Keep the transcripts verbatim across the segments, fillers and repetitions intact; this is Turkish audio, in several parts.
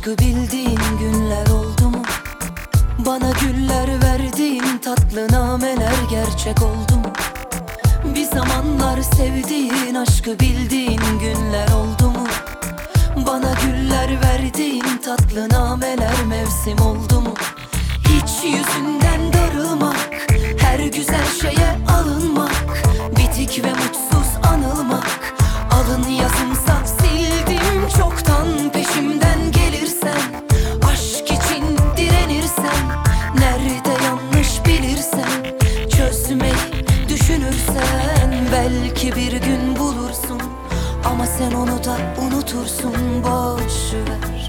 aşkı bildiğin günler oldu mu? Bana güller verdiğin tatlı nameler gerçek oldu mu? Bir zamanlar sevdiğin aşkı bildiğin günler oldu mu? Bana güller verdiğin tatlı nameler mevsim oldu mu? Hiç yüzünden darılmak, her güzel şeye alınmak, bitik ve mutsuz anılmak. Alın yazımsa sildim çoktan, peşimden gelirsen, aşk için direnirsen, nerede yanlış bilirsen, çözmeyi düşünürsen, belki bir gün bulursun, ama sen onu da unutursun. Boş ver,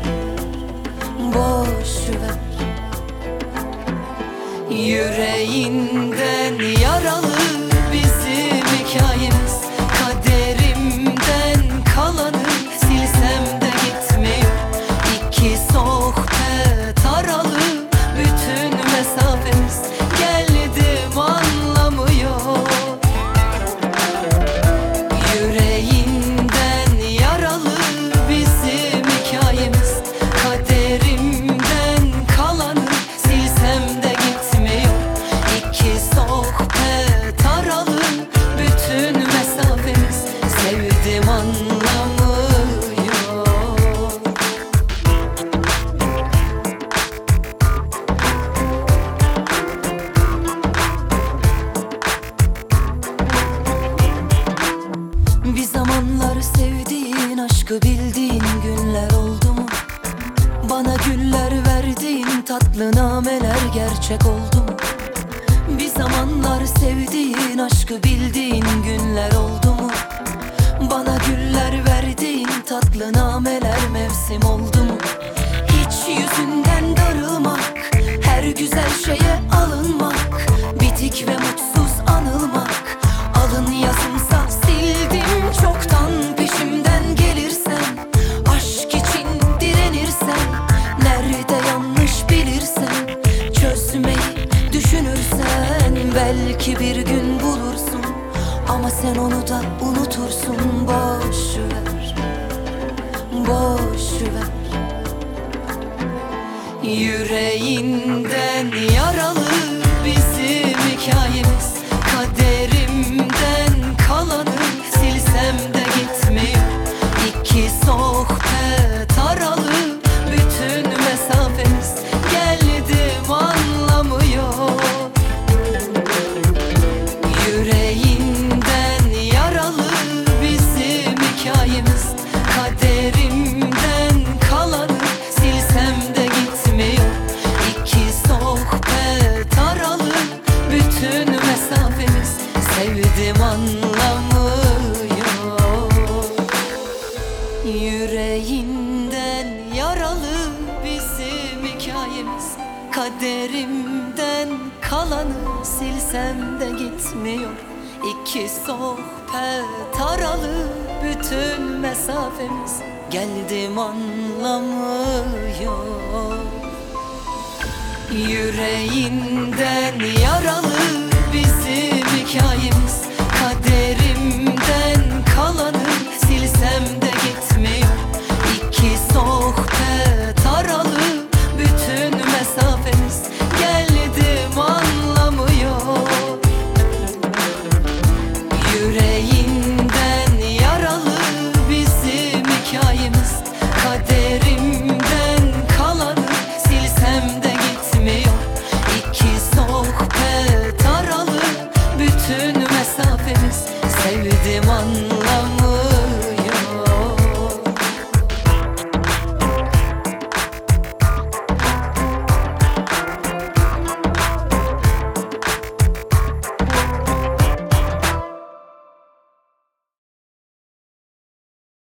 boş ver. Yüreğinden yaralı bizim hikayemiz, kaderimden kalanı silsem de gitmiyor. İki sohbet aralı bütün mesafemiz, geldim anlamıyor. Yüreğinden yaralı bizim hikayemiz, kaderimden kalanı silsem de gitmiyor. İki sohbet aralı bütün mesafemiz, sevdim anlamıyor. Bir zamanlar sevdiğin aşkı bildiğin günler oldu mu? Bana güller verdiğin tatlı nameler gerçek oldu mu? Bir zamanlar sevdiğin aşkı bildiğin günler oldu mu? Bana güller verdiğin tatlı nameler mevsim oldu mu? Hiç yüzünden darılmak, her güzel şeye alınmak, bitik ve mutsuz anılmak. Alın yazımsa sildim çoktan, peşimden gelirsen, aşk için direnirsen, nerede yanlış bilirsen, çözmeyi düşünürsen, belki bir gün bulursun, ama sen onu da unutursun. Boş ver, boş ver. Yüreğinden yaralı bizim hikayemiz, kaderimden kalanı silsem de gitmiyor. İki sohbet aralı bütün mesafemiz, geldim anlamıyor. Yüreğinden yaralı bizim hikayemiz, kaderimden kalanı silsem de gitmiyor. İki sohbet aralı bütün mesafemiz, sevdim anlamıyor. Yüreğinden yaralı bizim hikayemiz, kaderimden kalanı silsem de gitmiyor. İki sohbet aralı bütün mesafemiz, geldim anlamıyor. Yüreğinden yaralı bizim hikayemiz, kaderimden kalanı silsem de gitmiyor. İki sohbet aralı bütün mesafemiz, geldim anlamıyor. Yüreğinden yaralı bizim hikayemiz, kaderimden kalanı silsem de gitmiyor. İki sohbet aralı bütün mesafemiz, sevdim anlamıyor.